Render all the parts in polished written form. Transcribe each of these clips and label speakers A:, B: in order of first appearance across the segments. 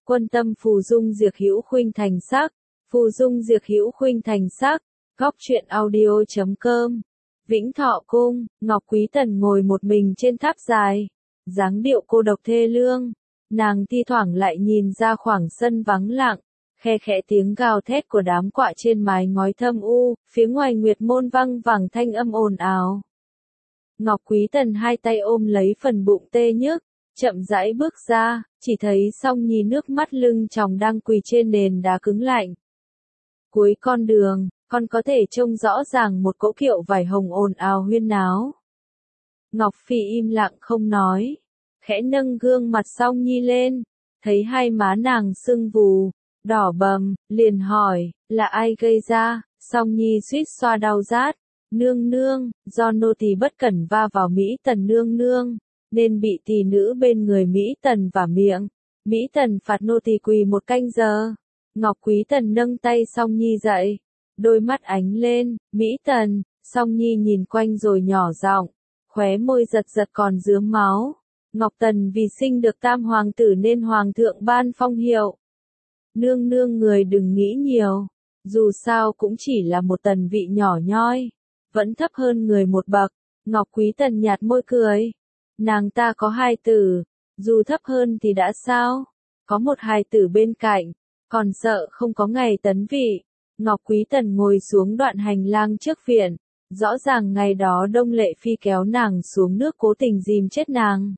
A: Quân tâm phù dung diệt hữu khuynh thành sắc, phù dung diệt hữu khuynh thành sắc, góc truyện audio.com. Vĩnh Thọ Cung, Ngọc Quý Tần ngồi một mình trên tháp dài, dáng điệu cô độc thê lương, nàng thi thoảng lại nhìn ra khoảng sân vắng lặng, khe khẽ tiếng gào thét của đám quạ trên mái ngói thâm u, phía ngoài nguyệt môn văng vẳng thanh âm ồn ào. Ngọc Quý Tần hai tay ôm lấy phần bụng tê nhức, chậm rãi bước ra, chỉ thấy Song Nhi nước mắt lưng tròng đang quỳ trên nền đá cứng lạnh. Cuối con đường, con có thể trông rõ ràng một cỗ kiệu vải hồng ồn ào huyên náo. Ngọc Phi im lặng không nói, khẽ nâng gương mặt Song Nhi lên, thấy hai má nàng sưng vù, đỏ bầm, liền hỏi, là ai gây ra? Song Nhi suýt xoa đau rát, nương nương, do nô tỳ bất cẩn va vào Mỹ Tần nương nương, nên bị tỳ nữ bên người Mỹ Tần vả miệng. Mỹ Tần phạt nô tỳ quỳ một canh giờ. Ngọc Quý Tần nâng tay Song Nhi dậy, đôi mắt ánh lên, Mỹ Tần. Song Nhi nhìn quanh rồi nhỏ giọng, khóe môi giật giật còn rướm máu. Ngọc Tần vì sinh được tam hoàng tử nên hoàng thượng ban phong hiệu. Nương nương người đừng nghĩ nhiều, dù sao cũng chỉ là một tần vị nhỏ nhoi, vẫn thấp hơn người một bậc. Ngọc Quý Tần nhạt môi cười, nàng ta có hài tử, dù thấp hơn thì đã sao, có một hài tử bên cạnh, còn sợ không có ngày tấn vị. Ngọc Quý Tần ngồi xuống đoạn hành lang trước viện, rõ ràng ngày đó Đông Lệ Phi kéo nàng xuống nước cố tình dìm chết nàng,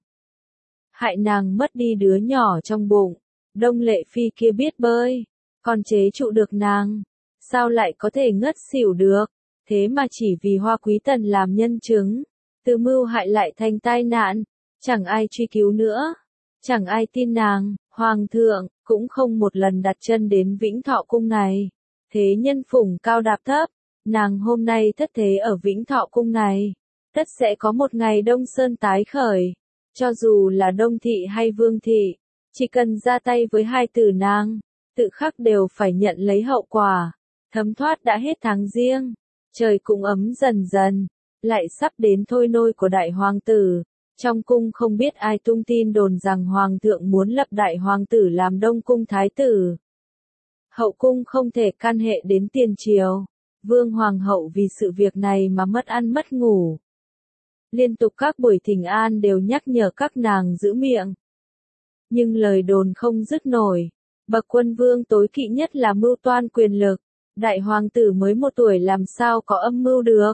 A: hại nàng mất đi đứa nhỏ trong bụng. Đông Lệ Phi kia biết bơi, còn chế trụ được nàng, sao lại có thể ngất xỉu được, thế mà chỉ vì Hoa Quý Tần làm nhân chứng, từ mưu hại lại thành tai nạn, chẳng ai truy cứu nữa, chẳng ai tin nàng. Hoàng thượng cũng không một lần đặt chân đến Vĩnh Thọ Cung này, thế nhân phủng cao đạp thấp, nàng hôm nay thất thế ở Vĩnh Thọ Cung này, tất sẽ có một ngày Đông Sơn tái khởi, cho dù là Đông Thị hay Vương Thị, chỉ cần ra tay với hai tử nàng, tự khắc đều phải nhận lấy hậu quả. Thấm thoát đã hết tháng Giêng, trời cũng ấm dần dần, lại sắp đến thôi nôi của đại hoàng tử. Trong cung không biết ai tung tin đồn rằng hoàng thượng muốn lập đại hoàng tử làm Đông Cung thái tử. Hậu cung không thể can hệ đến tiền triều. Vương hoàng hậu vì sự việc này mà mất ăn mất ngủ. Liên tục các buổi thỉnh an đều nhắc nhở các nàng giữ miệng. Nhưng lời đồn không dứt nổi. Bậc quân vương tối kỵ nhất là mưu toan quyền lực. Đại hoàng tử mới 1 tuổi làm sao có âm mưu được.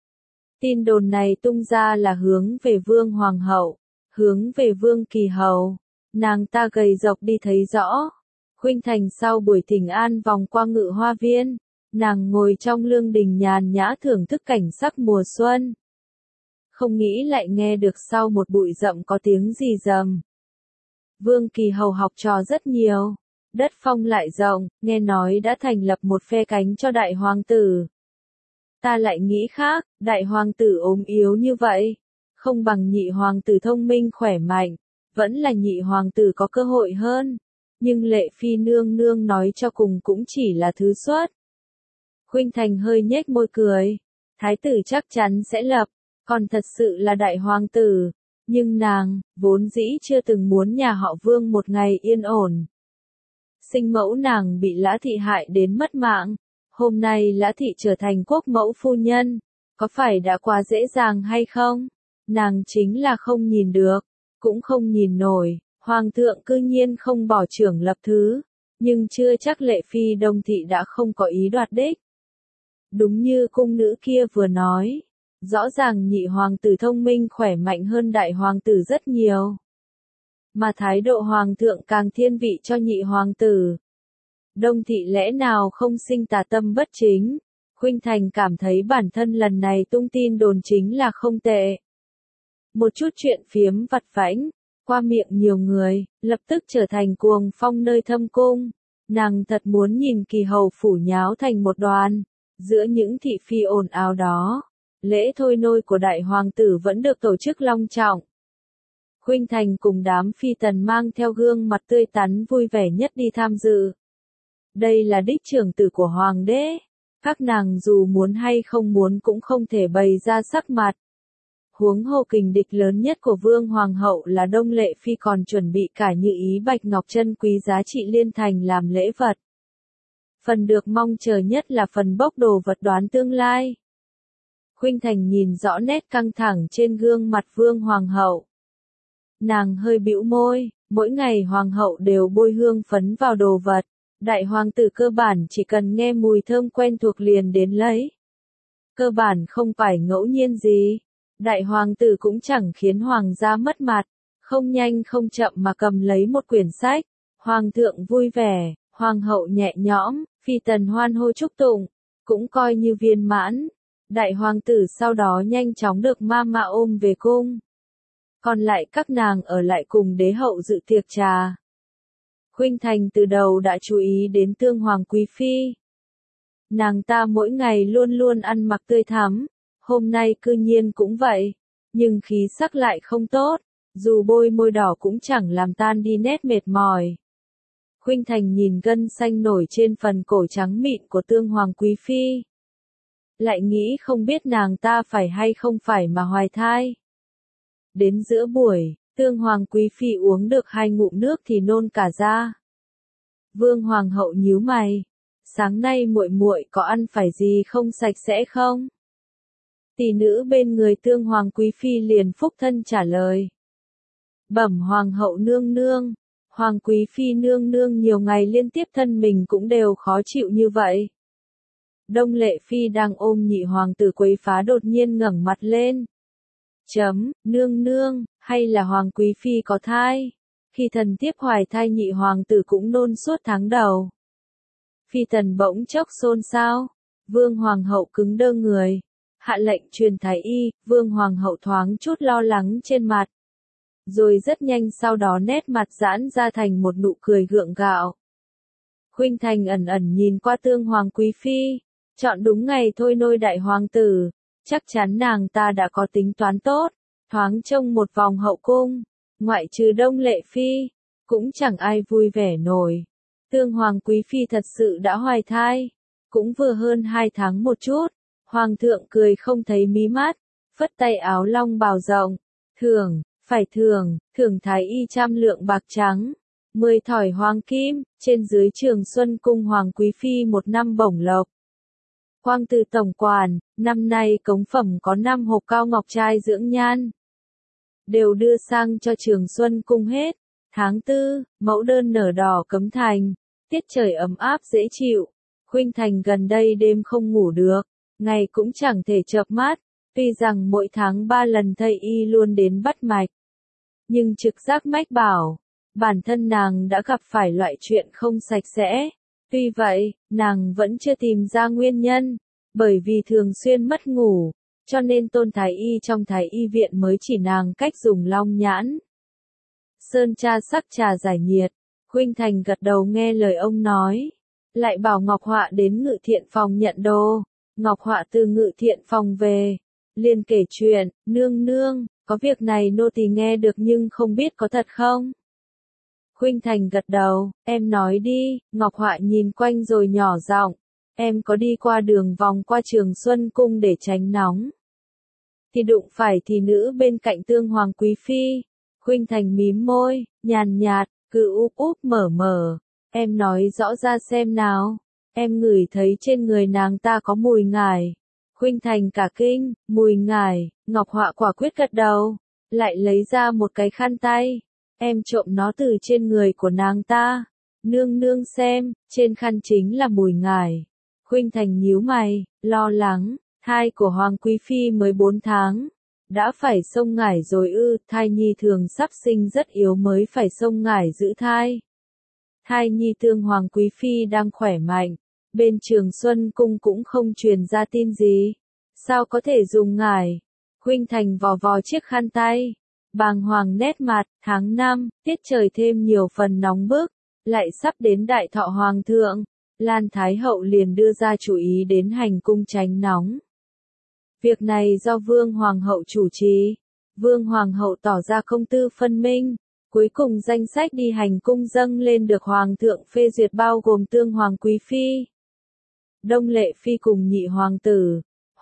A: Tin đồn này tung ra là hướng về Vương Hoàng hậu, hướng về Vương Kỳ hầu. Nàng ta gầy dọc đi thấy rõ. Khuynh Thành sau buổi thỉnh an vòng qua Ngự Hoa Viên, nàng ngồi trong lương đình nhàn nhã thưởng thức cảnh sắc mùa xuân. Không nghĩ lại nghe được sau một bụi rậm có tiếng rì rầm. Vương Kỳ hầu học trò rất nhiều, đất phong lại rộng, nghe nói đã thành lập một phe cánh cho đại hoàng tử. Ta lại nghĩ khác, đại hoàng tử ốm yếu như vậy, không bằng nhị hoàng tử thông minh khỏe mạnh, vẫn là nhị hoàng tử có cơ hội hơn, nhưng Lệ Phi nương nương nói cho cùng cũng chỉ là thứ xuất. Khuynh Thành hơi nhếch môi cười, thái tử chắc chắn sẽ lập, còn thật sự là đại hoàng tử, nhưng nàng, vốn dĩ chưa từng muốn nhà họ Vương một ngày yên ổn. Sinh mẫu nàng bị Lã Thị hại đến mất mạng. Hôm nay Lã Thị trở thành quốc mẫu phu nhân, có phải đã quá dễ dàng hay không? Nàng chính là không nhìn được, cũng không nhìn nổi, hoàng thượng cư nhiên không bỏ trưởng lập thứ, nhưng chưa chắc Lệ Phi Đông Thị đã không có ý đoạt đích. Đúng như cung nữ kia vừa nói, rõ ràng nhị hoàng tử thông minh khỏe mạnh hơn đại hoàng tử rất nhiều. Mà thái độ hoàng thượng càng thiên vị cho nhị hoàng tử. Đông Thị lẽ nào không sinh tà tâm bất chính? Khuynh Thành cảm thấy bản thân lần này tung tin đồn chính là không tệ. Một chút chuyện phiếm vặt vãnh, qua miệng nhiều người, lập tức trở thành cuồng phong nơi thâm cung. Nàng thật muốn nhìn Kỳ hầu phủ nháo thành một đoàn. Giữa những thị phi ồn ào đó, lễ thôi nôi của đại hoàng tử vẫn được tổ chức long trọng. Khuynh Thành cùng đám phi tần mang theo gương mặt tươi tắn vui vẻ nhất đi tham dự. Đây là đích trưởng tử của hoàng đế, các nàng dù muốn hay không muốn cũng không thể bày ra sắc mặt. Huống hồ kình địch lớn nhất của Vương Hoàng hậu là Đông Lệ Phi còn chuẩn bị cả Như Ý bạch ngọc chân quý giá trị liên thành làm lễ vật. Phần được mong chờ nhất là phần bốc đồ vật đoán tương lai. Khuynh Thành nhìn rõ nét căng thẳng trên gương mặt Vương Hoàng hậu. Nàng hơi bĩu môi, mỗi ngày Hoàng hậu đều bôi hương phấn vào đồ vật. Đại hoàng tử cơ bản chỉ cần nghe mùi thơm quen thuộc liền đến lấy. Cơ bản không phải ngẫu nhiên gì. Đại hoàng tử cũng chẳng khiến hoàng gia mất mặt. Không nhanh không chậm mà cầm lấy một quyển sách. Hoàng thượng vui vẻ, hoàng hậu nhẹ nhõm, phi tần hoan hô chúc tụng. Cũng coi như viên mãn. Đại hoàng tử sau đó nhanh chóng được mama ôm về cung. Còn lại các nàng ở lại cùng đế hậu dự tiệc trà. Khuynh Thành từ đầu đã chú ý đến Tương Hoàng Quý Phi. Nàng ta mỗi ngày luôn luôn ăn mặc tươi thắm, hôm nay cư nhiên cũng vậy, nhưng khí sắc lại không tốt, dù bôi môi đỏ cũng chẳng làm tan đi nét mệt mỏi. Khuynh Thành nhìn gân xanh nổi trên phần cổ trắng mịn của Tương Hoàng Quý Phi. Lại nghĩ không biết nàng ta phải hay không phải mà hoài thai. Đến giữa buổi, Tương Hoàng Quý Phi uống được 2 ngụm nước thì nôn cả ra. Vương Hoàng hậu nhíu mày, sáng nay muội muội có ăn phải gì không sạch sẽ không? Tỷ nữ bên người Tương Hoàng Quý Phi liền phúc thân trả lời. Bẩm Hoàng hậu nương nương, Hoàng Quý Phi nương nương nhiều ngày liên tiếp thân mình cũng đều khó chịu như vậy. Đông Lệ Phi đang ôm nhị hoàng tử quấy phá đột nhiên ngẩng mặt lên. Nương nương, hay là Hoàng Quý Phi có thai? Khi thần tiếp hoài thai nhị hoàng tử cũng nôn suốt tháng đầu. Phi tần bỗng chốc xôn xao. Vương Hoàng hậu cứng đơ người. Hạ lệnh truyền thái y, Vương Hoàng hậu thoáng chút lo lắng trên mặt. Rồi rất nhanh sau đó nét mặt giãn ra thành một nụ cười gượng gạo. Khuynh Thành ẩn ẩn nhìn qua Tương Hoàng Quý Phi. Chọn đúng ngày thôi nôi đại hoàng tử. Chắc chắn nàng ta đã có tính toán tốt. Thoáng trông một vòng hậu cung. Ngoại trừ Đông Lệ Phi. Cũng chẳng ai vui vẻ nổi. Tương Hoàng Quý Phi thật sự đã hoài thai. Cũng vừa hơn 2 tháng một chút. Hoàng thượng cười không thấy mí mắt. Phất tay áo long bào rộng. Phải thưởng thái y 100 lượng bạc trắng. 10 thỏi hoàng kim. Trên dưới Trường Xuân cung Hoàng Quý Phi 1 năm bổng lộc. Hoàng tử tổng quản, năm nay cống phẩm có 5 hộp cao ngọc trai dưỡng nhan. Đều đưa sang cho Trường Xuân cung hết. Tháng 4, mẫu đơn nở đỏ cấm thành. Tiết trời ấm áp dễ chịu. Khuynh Thành gần đây đêm không ngủ được. Ngày cũng chẳng thể chợp mắt. Tuy rằng mỗi tháng 3 lần thầy y luôn đến bắt mạch. Nhưng trực giác mách bảo. Bản thân nàng đã gặp phải loại chuyện không sạch sẽ. Tuy vậy, nàng vẫn chưa tìm ra nguyên nhân. Bởi vì thường xuyên mất ngủ. Cho nên Tôn thái y trong thái y viện mới chỉ nàng cách dùng long nhãn. Sơn tra sắc trà giải nhiệt. Khuynh Thành gật đầu nghe lời ông nói. Lại bảo Ngọc Họa đến Ngự Thiện phòng nhận đồ. Ngọc Họa từ Ngự Thiện phòng về. Liền kể chuyện, nương nương, có việc này nô tỳ nghe được nhưng không biết có thật không? Khuynh Thành gật đầu, em nói đi. Ngọc Họa nhìn quanh rồi nhỏ giọng. Em có đi qua đường vòng qua Trường Xuân cung để tránh nóng. Thì đụng phải thì nữ bên cạnh Tương Hoàng Quý Phi. Khuynh Thành mím môi, nhàn nhạt, cứ úp úp mở mở. Em nói rõ ra xem nào. Em ngửi thấy trên người nàng ta có mùi ngải. Khuynh Thành cả kinh, mùi ngải. Ngọc Họa quả quyết gật đầu. Lại lấy ra một cái khăn tay. Em trộm nó từ trên người của nàng ta. Nương nương xem, trên khăn chính là mùi ngải. Khuynh Thành nhíu mày, lo lắng. Thai của Hoàng Quý Phi mới 4 tháng. Đã phải xông ngải rồi ư? Thai nhi thường sắp sinh rất yếu mới phải xông ngải giữ thai. Thai nhi Tương Hoàng Quý Phi đang khỏe mạnh. Bên Trường Xuân cung cũng không truyền ra tin gì. Sao có thể dùng ngải? Khuynh Thành vò vò chiếc khăn tay. Bàng hoàng nét mặt. Tháng 5, tiết trời thêm nhiều phần nóng bức. Lại sắp đến đại thọ hoàng thượng. Lan Thái hậu liền đưa ra chủ ý đến hành cung tránh nóng. Việc này do Vương Hoàng hậu chủ trì. Vương Hoàng hậu tỏ ra công tư phân minh. Cuối cùng danh sách đi hành cung dâng lên được Hoàng thượng phê duyệt bao gồm Tương Hoàng Quý Phi, Đông Lệ Phi cùng nhị hoàng tử,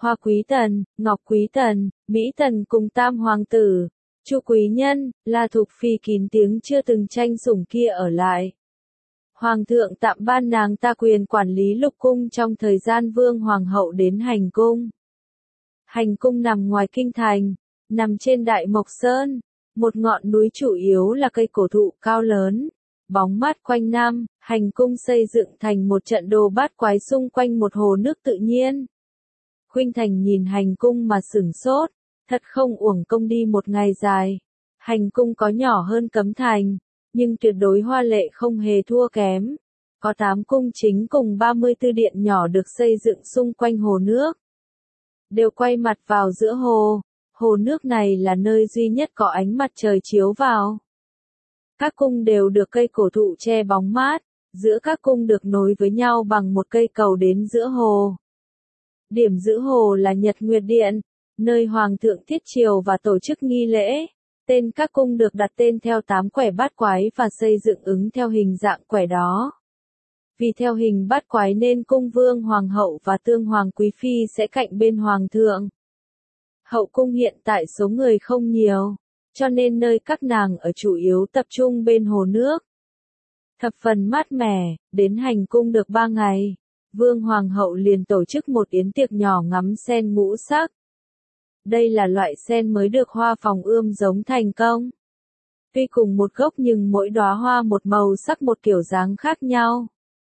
A: Hoa Quý Tần, Ngọc Quý Tần, Mỹ Tần cùng tam hoàng tử, Chu Quý Nhân, là thuộc phi kín tiếng chưa từng tranh sủng kia ở lại. Hoàng thượng tạm ban nàng ta quyền quản lý lục cung trong thời gian vương hoàng hậu đến hành cung. Hành cung nằm ngoài kinh thành, nằm trên Đại Mộc Sơn, một ngọn núi chủ yếu là cây cổ thụ cao lớn, bóng mát quanh năm. Hành cung xây dựng thành một trận đồ bát quái xung quanh một hồ nước tự nhiên. Khuynh Thành nhìn hành cung mà sửng sốt, thật không uổng công đi một ngày dài. Hành cung có nhỏ hơn Cấm Thành, nhưng tuyệt đối hoa lệ không hề thua kém. Có 8 cung chính cùng 34 điện nhỏ được xây dựng xung quanh hồ nước. Đều quay mặt vào giữa hồ, hồ nước này là nơi duy nhất có ánh mặt trời chiếu vào. Các cung đều được cây cổ thụ che bóng mát, giữa các cung được nối với nhau bằng một cây cầu đến giữa hồ. Điểm giữa hồ là Nhật Nguyệt Điện, nơi Hoàng thượng thiết triều và tổ chức nghi lễ. Tên các cung được đặt tên theo 8 quẻ bát quái và xây dựng ứng theo hình dạng quẻ đó. Vì theo hình bát quái nên cung vương hoàng hậu và tương hoàng quý phi sẽ cạnh bên hoàng thượng. Hậu cung hiện tại số người không nhiều, cho nên nơi các nàng ở chủ yếu tập trung bên hồ nước. Thập phần mát mẻ, đến hành cung được 3 ngày, vương hoàng hậu liền tổ chức một yến tiệc nhỏ ngắm sen ngũ sắc. Đây là loại sen mới được hoa phòng ươm giống thành công. Tuy cùng một gốc nhưng mỗi đóa hoa một màu sắc một kiểu dáng khác nhau.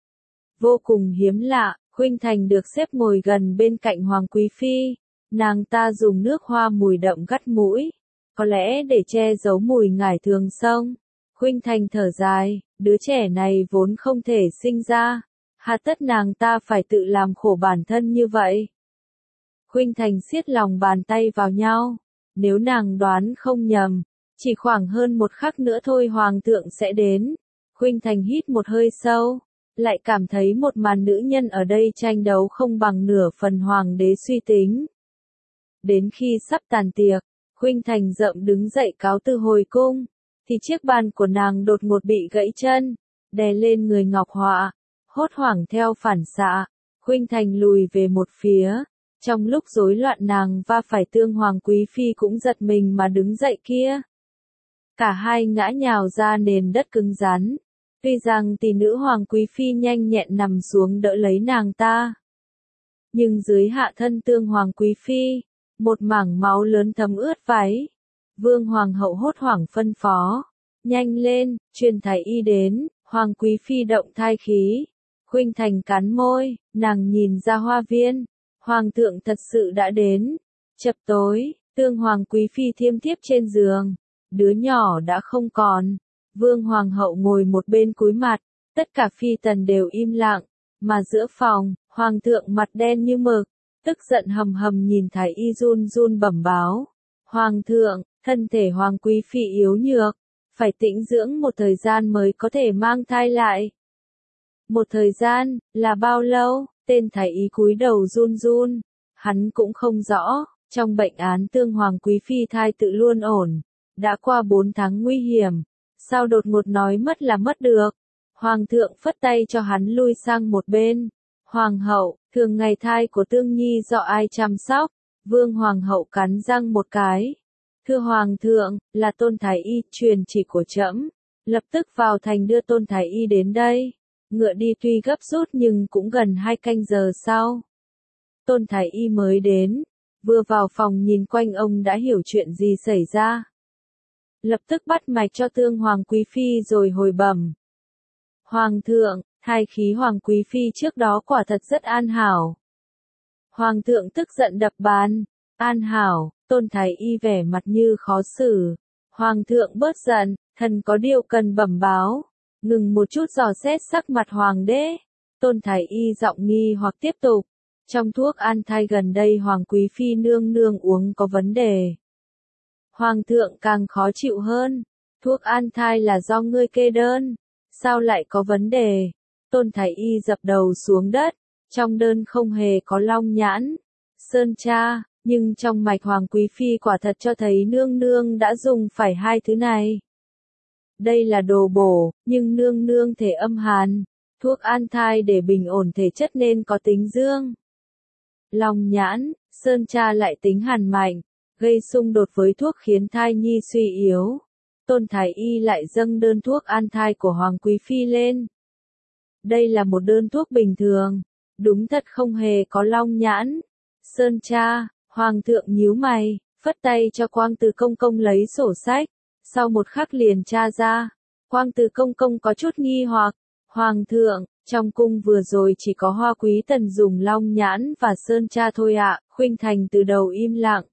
A: Vô cùng hiếm lạ, Khuynh Thành được xếp ngồi gần bên cạnh Hoàng Quý Phi. Nàng ta dùng nước hoa mùi đậm gắt mũi, có lẽ để che giấu mùi ngải thường xông. Khuynh Thành thở dài, đứa trẻ này vốn không thể sinh ra, hà tất nàng ta phải tự làm khổ bản thân như vậy. Khuynh Thành siết lòng bàn tay vào nhau, nếu nàng đoán không nhầm, chỉ khoảng hơn một khắc nữa thôi hoàng thượng sẽ đến. Khuynh Thành hít một hơi sâu, lại cảm thấy một màn nữ nhân ở đây tranh đấu không bằng nửa phần hoàng đế suy tính. Đến khi sắp tàn tiệc, Khuynh Thành rậm đứng dậy cáo từ hồi cung, thì chiếc bàn của nàng đột ngột bị gãy chân, đè lên người Ngọc Họa, hốt hoảng theo phản xạ, Khuynh Thành lùi về một phía. Trong lúc rối loạn nàng va phải tương hoàng quý phi cũng giật mình mà đứng dậy kia. Cả hai ngã nhào ra nền đất cứng rắn. Tuy rằng tỷ nữ hoàng quý phi nhanh nhẹn nằm xuống đỡ lấy nàng ta. Nhưng dưới hạ thân tương hoàng quý phi, một mảng máu lớn thấm ướt váy. Vương hoàng hậu hốt hoảng phân phó. Nhanh lên, truyền thái y đến, hoàng quý phi động thai khí. Khuynh Thành cắn môi, nàng nhìn ra hoa viên. Hoàng thượng thật sự đã đến. Chập tối, tương hoàng quý phi thiêm thiếp trên giường. Đứa nhỏ đã không còn. Vương hoàng hậu ngồi một bên cúi mặt. Tất cả phi tần đều im lặng. Mà giữa phòng, hoàng thượng mặt đen như mực. Tức giận hầm hầm nhìn thái y run run bẩm báo. Hoàng thượng, thân thể hoàng quý phi yếu nhược. Phải tĩnh dưỡng một thời gian mới có thể mang thai lại. Một thời gian, là bao lâu? Tên thái y cúi đầu run run, hắn cũng không rõ, trong bệnh án tương hoàng quý phi thai tự luôn ổn, đã qua 4 tháng nguy hiểm, sao đột ngột nói mất là mất được. Hoàng thượng phất tay cho hắn lui sang một bên. Hoàng hậu, thường ngày thai của tương nhi do ai chăm sóc? Vương hoàng hậu cắn răng một cái. Thưa hoàng thượng, là Tôn thái y, truyền chỉ của trẫm, lập tức vào thành đưa Tôn thái y đến đây. Ngựa đi tuy gấp rút nhưng cũng gần 2 canh giờ sau. Tôn thái y mới đến, vừa vào phòng nhìn quanh ông đã hiểu chuyện gì xảy ra. Lập tức bắt mạch cho tương hoàng quý phi rồi hồi bẩm. Hoàng thượng, thai khí hoàng quý phi trước đó quả thật rất an hảo. Hoàng thượng tức giận đập bàn. An hảo, Tôn thái y vẻ mặt như khó xử. Hoàng thượng bớt giận, thần có điều cần bẩm báo. Ngừng một chút dò xét sắc mặt hoàng đế. Tôn thái y giọng nghi hoặc tiếp tục. Trong thuốc an thai gần đây hoàng quý phi nương nương uống có vấn đề. Hoàng thượng càng khó chịu hơn. Thuốc an thai là do ngươi kê đơn. Sao lại có vấn đề? Tôn thái y dập đầu xuống đất. Trong đơn không hề có long nhãn, sơn tra, nhưng trong mạch hoàng quý phi quả thật cho thấy nương nương đã dùng phải 2 thứ này. Đây là đồ bổ, nhưng nương nương thể âm hàn, thuốc an thai để bình ổn thể chất nên có tính dương. Long nhãn, Sơn cha lại tính hàn mạnh, gây xung đột với thuốc khiến thai nhi suy yếu. Tôn Thái Y lại dâng đơn thuốc an thai của Hoàng Quý Phi lên. Đây là một đơn thuốc bình thường, đúng thật không hề có long nhãn. Sơn cha, Hoàng thượng nhíu mày, phất tay cho Quang Từ Công Công lấy sổ sách, sau một khắc liền tra ra. Quang Từ Công Công có chút nghi hoặc, Hoàng thượng, trong cung vừa rồi chỉ có Hoa Quý Tần dùng long nhãn và Sơn cha thôi ạ. Khuynh Thành từ đầu im lặng.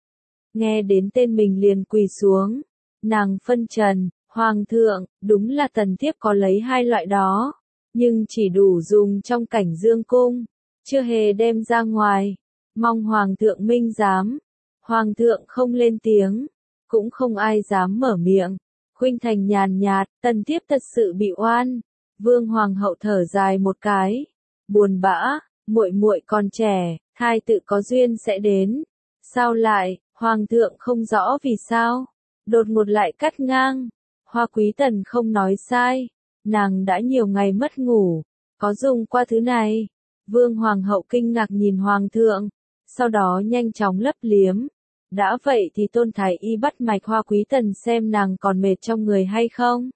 A: Nghe đến tên mình liền quỳ xuống. Nàng phân trần, Hoàng thượng, đúng là tần thiếp có lấy hai loại đó, nhưng chỉ đủ dùng trong cảnh dương cung, chưa hề đem ra ngoài. Mong Hoàng thượng minh giám. Hoàng thượng không lên tiếng, cũng không ai dám mở miệng. Khuynh Thành nhàn nhạt, tần thiếp thật sự bị oan. Vương Hoàng hậu thở dài một cái, buồn bã, muội muội còn trẻ, thai tự có duyên sẽ đến. Sao lại, Hoàng thượng không rõ vì sao, đột ngột lại cắt ngang. Hoa Quý Tần không nói sai, nàng đã nhiều ngày mất ngủ, có dùng qua thứ này. Vương Hoàng hậu kinh ngạc nhìn Hoàng thượng, sau đó nhanh chóng lấp liếm. Đã vậy thì Tôn Thái Y bắt mạch Hoa Quý Tần xem nàng còn mệt trong người hay không.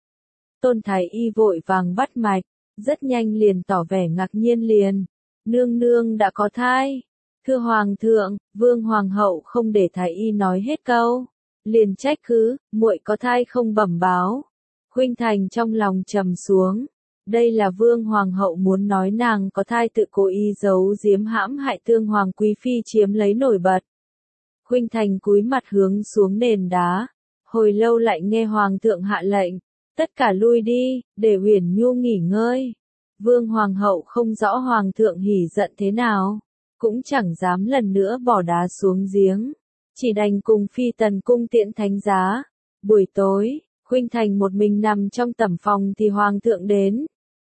A: Tôn Thái Y vội vàng bắt mạch, rất nhanh liền tỏ vẻ ngạc nhiên liền. Nương nương đã có thai. Thưa Hoàng thượng, Vương Hoàng hậu không để Thái Y nói hết câu, liền trách cứ, muội có thai không bẩm báo. Khuynh Thành trong lòng trầm xuống. Đây là Vương Hoàng hậu muốn nói nàng có thai tự cố ý giấu giếm hãm hại Tương Hoàng Quý Phi chiếm lấy nổi bật. Khuynh Thành cúi mặt hướng xuống nền đá, hồi lâu lại nghe Hoàng thượng hạ lệnh, tất cả lui đi, để Uyển Nhu nghỉ ngơi. Vương Hoàng hậu không rõ Hoàng thượng hỉ giận thế nào, cũng chẳng dám lần nữa bỏ đá xuống giếng, chỉ đành cùng Phi Tần cung tiễn thánh giá. Buổi tối, Khuynh Thành một mình nằm trong tẩm phòng thì Hoàng thượng đến.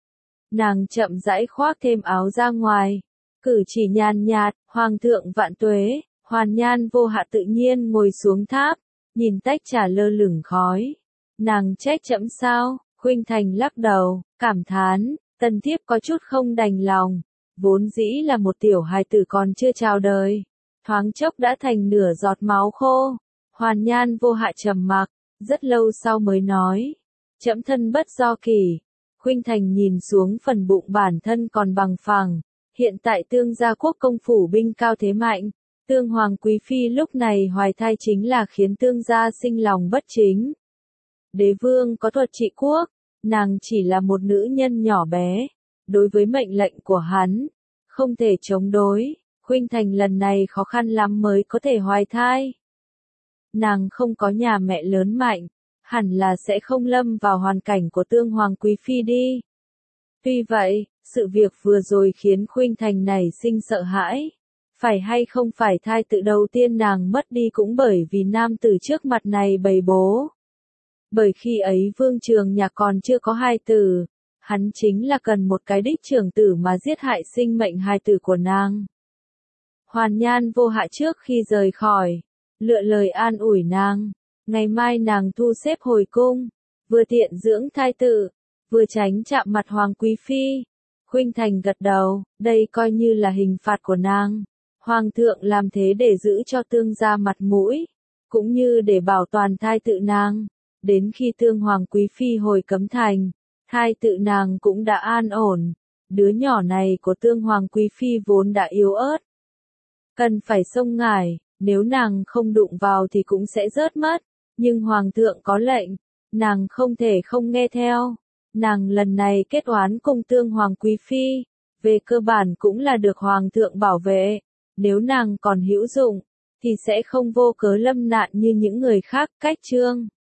A: Nàng chậm rãi khoác thêm áo ra ngoài, cử chỉ nhàn nhạt, Hoàng thượng vạn tuế. Hoàn Nhan Vô Hạ tự nhiên ngồi xuống tháp, nhìn tách trà lơ lửng khói. Nàng trách trẫm sao? Khuynh Thành lắc đầu, cảm thán, tần thiếp có chút không đành lòng. Vốn dĩ là một tiểu hài tử còn chưa chào đời, thoáng chốc đã thành nửa giọt máu khô. Hoàn Nhan Vô Hạ trầm mặc, rất lâu sau mới nói, trẫm thân bất do kỳ. Khuynh Thành nhìn xuống phần bụng bản thân còn bằng phẳng, hiện tại Tương gia quốc công phủ binh cao thế mạnh. Tương Hoàng Quý Phi lúc này hoài thai chính là khiến Tương gia sinh lòng bất chính. Đế vương có thuật trị quốc, nàng chỉ là một nữ nhân nhỏ bé, đối với mệnh lệnh của hắn, không thể chống đối. Khuynh Thành lần này khó khăn lắm mới có thể hoài thai. Nàng không có nhà mẹ lớn mạnh, hẳn là sẽ không lâm vào hoàn cảnh của Tương Hoàng Quý Phi đi. Tuy vậy, sự việc vừa rồi khiến Khuynh Thành nảy sinh sợ hãi. Phải hay không phải thai tự đầu tiên nàng mất đi cũng bởi vì nam tử trước mặt này bày bố. Bởi khi ấy Vương Trường Nhạc còn chưa có hài tử, hắn chính là cần một cái đích trưởng tử mà giết hại sinh mệnh hài tử của nàng. Hoàn Nhan Vô Hạ trước khi rời khỏi, lựa lời an ủi nàng, ngày mai nàng thu xếp hồi cung, vừa tiện dưỡng thai tử, vừa tránh chạm mặt Hoàng Quý Phi. Khuynh Thành gật đầu, đây coi như là hình phạt của nàng. Hoàng thượng làm thế để giữ cho Tương gia mặt mũi, cũng như để bảo toàn thai tự nàng. Đến khi Tương Hoàng Quý Phi hồi cấm thành, thai tự nàng cũng đã an ổn. Đứa nhỏ này của Tương Hoàng Quý Phi vốn đã yếu ớt, cần phải xông ngải, nếu nàng không đụng vào thì cũng sẽ rớt mất. Nhưng Hoàng thượng có lệnh, nàng không thể không nghe theo. Nàng lần này kết oán cùng Tương Hoàng Quý Phi, về cơ bản cũng là được Hoàng thượng bảo vệ. Nếu nàng còn hữu dụng, thì sẽ không vô cớ lâm nạn như những người khác. Cách chương